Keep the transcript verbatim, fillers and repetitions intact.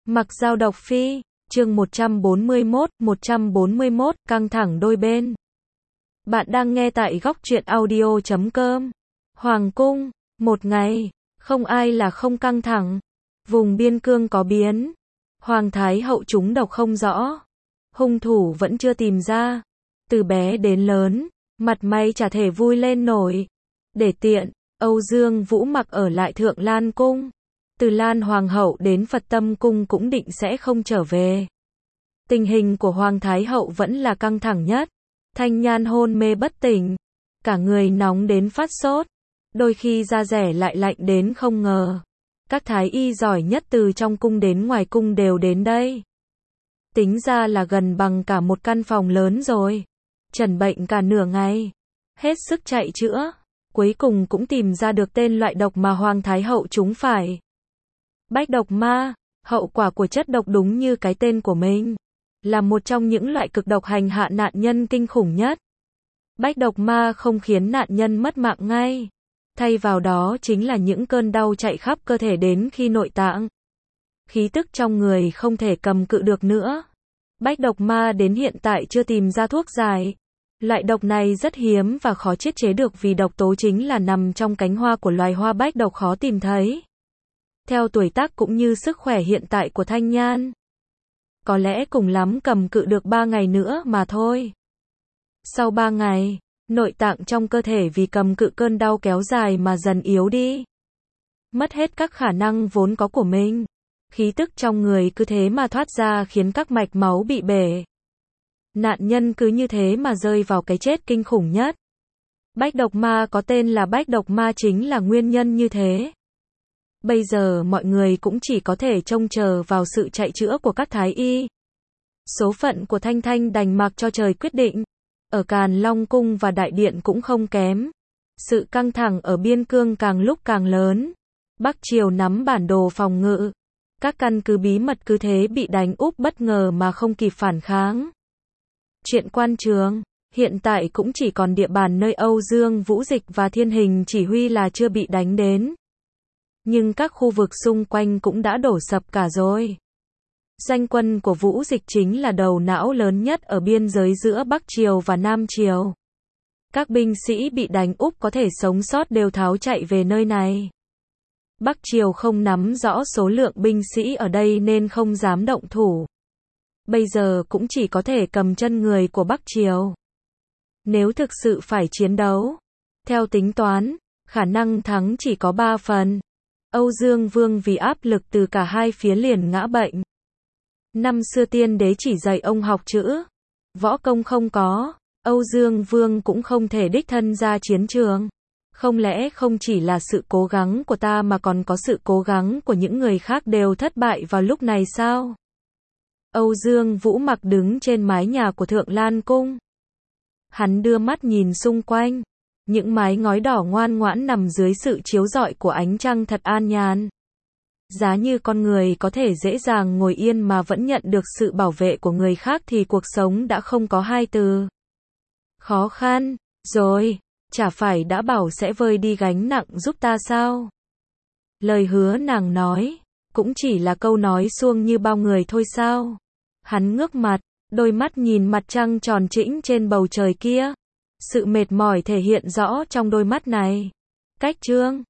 Mặc Dao độc phi, chương một trăm bốn mươi mốt, một trăm bốn mươi mốt, căng thẳng đôi bên. Bạn đang nghe tại góc truyện audio chấm com. Hoàng cung, một ngày, không ai là không căng thẳng. Vùng biên cương có biến. Hoàng thái hậu trúng độc không rõ. Hung thủ vẫn chưa tìm ra. Từ bé đến lớn, mặt mày chả thể vui lên nổi. Để tiện, Âu Dương Vũ Mặc ở lại Thượng Lan Cung. Từ Lan Hoàng hậu đến Phật Tâm Cung cũng định sẽ không trở về. Tình hình của Hoàng Thái hậu vẫn là căng thẳng nhất. Thanh Nhan hôn mê bất tỉnh. Cả người nóng đến phát sốt. Đôi khi da rẻ lại lạnh đến không ngờ. Các thái y giỏi nhất từ trong cung đến ngoài cung đều đến đây. Tính ra là gần bằng cả một căn phòng lớn rồi. Trần bệnh cả nửa ngày. Hết sức chạy chữa. Cuối cùng cũng tìm ra được tên loại độc mà Hoàng Thái hậu trúng phải. Bách độc ma, hậu quả của chất độc đúng như cái tên của mình, là một trong những loại cực độc hành hạ nạn nhân kinh khủng nhất. Bách độc ma không khiến nạn nhân mất mạng ngay, thay vào đó chính là những cơn đau chạy khắp cơ thể đến khi nội tạng. Khí tức trong người không thể cầm cự được nữa. Bách độc ma đến hiện tại chưa tìm ra thuốc giải. Loại độc này rất hiếm và khó chiết chế được vì độc tố chính là nằm trong cánh hoa của loài hoa bách độc khó tìm thấy. Theo tuổi tác cũng như sức khỏe hiện tại của Thanh Nhan, có lẽ cùng lắm cầm cự được ba ngày nữa mà thôi. Sau ba ngày, nội tạng trong cơ thể vì cầm cự cơn đau kéo dài mà dần yếu đi. Mất hết các khả năng vốn có của mình. Khí tức trong người cứ thế mà thoát ra khiến các mạch máu bị bể. Nạn nhân cứ như thế mà rơi vào cái chết kinh khủng nhất. Bách độc ma có tên là bách độc ma chính là nguyên nhân như thế. Bây giờ mọi người cũng chỉ có thể trông chờ vào sự chạy chữa của các thái y. Số phận của Thanh Thanh đành mặc cho trời quyết định. Ở Càn Long Cung và Đại Điện cũng không kém. Sự căng thẳng ở biên cương càng lúc càng lớn. Bắc Triều nắm bản đồ phòng ngự. Các căn cứ bí mật cứ thế bị đánh úp bất ngờ mà không kịp phản kháng. Chuyện quan trường, hiện tại cũng chỉ còn địa bàn nơi Âu Dương Vũ Dịch và Thiên Hình chỉ huy là chưa bị đánh đến. Nhưng các khu vực xung quanh cũng đã đổ sập cả rồi. Danh quân của Vũ Dịch chính là đầu não lớn nhất ở biên giới giữa Bắc Triều và Nam Triều. Các binh sĩ bị đánh úp có thể sống sót đều tháo chạy về nơi này. Bắc Triều không nắm rõ số lượng binh sĩ ở đây nên không dám động thủ. Bây giờ cũng chỉ có thể cầm chân người của Bắc Triều. Nếu thực sự phải chiến đấu, theo tính toán, khả năng thắng chỉ có ba phần. Âu Dương Vương vì áp lực từ cả hai phía liền ngã bệnh. Năm xưa tiên đế chỉ dạy ông học chữ, võ công không có, Âu Dương Vương cũng không thể đích thân ra chiến trường. Không lẽ không chỉ là sự cố gắng của ta mà còn có sự cố gắng của những người khác đều thất bại vào lúc này sao? Âu Dương Vũ Mặc đứng trên mái nhà của Thượng Lan Cung. Hắn đưa mắt nhìn xung quanh. Những mái ngói đỏ ngoan ngoãn nằm dưới sự chiếu rọi của ánh trăng thật an nhàn. Giá như con người có thể dễ dàng ngồi yên mà vẫn nhận được sự bảo vệ của người khác thì cuộc sống đã không có hai từ. Khó khăn, rồi, chả phải đã bảo sẽ vơi đi gánh nặng giúp ta sao? Lời hứa nàng nói, cũng chỉ là câu nói suông như bao người thôi sao? Hắn ngước mặt, đôi mắt nhìn mặt trăng tròn trĩnh trên bầu trời kia. Sự mệt mỏi thể hiện rõ trong đôi mắt này. Cách chương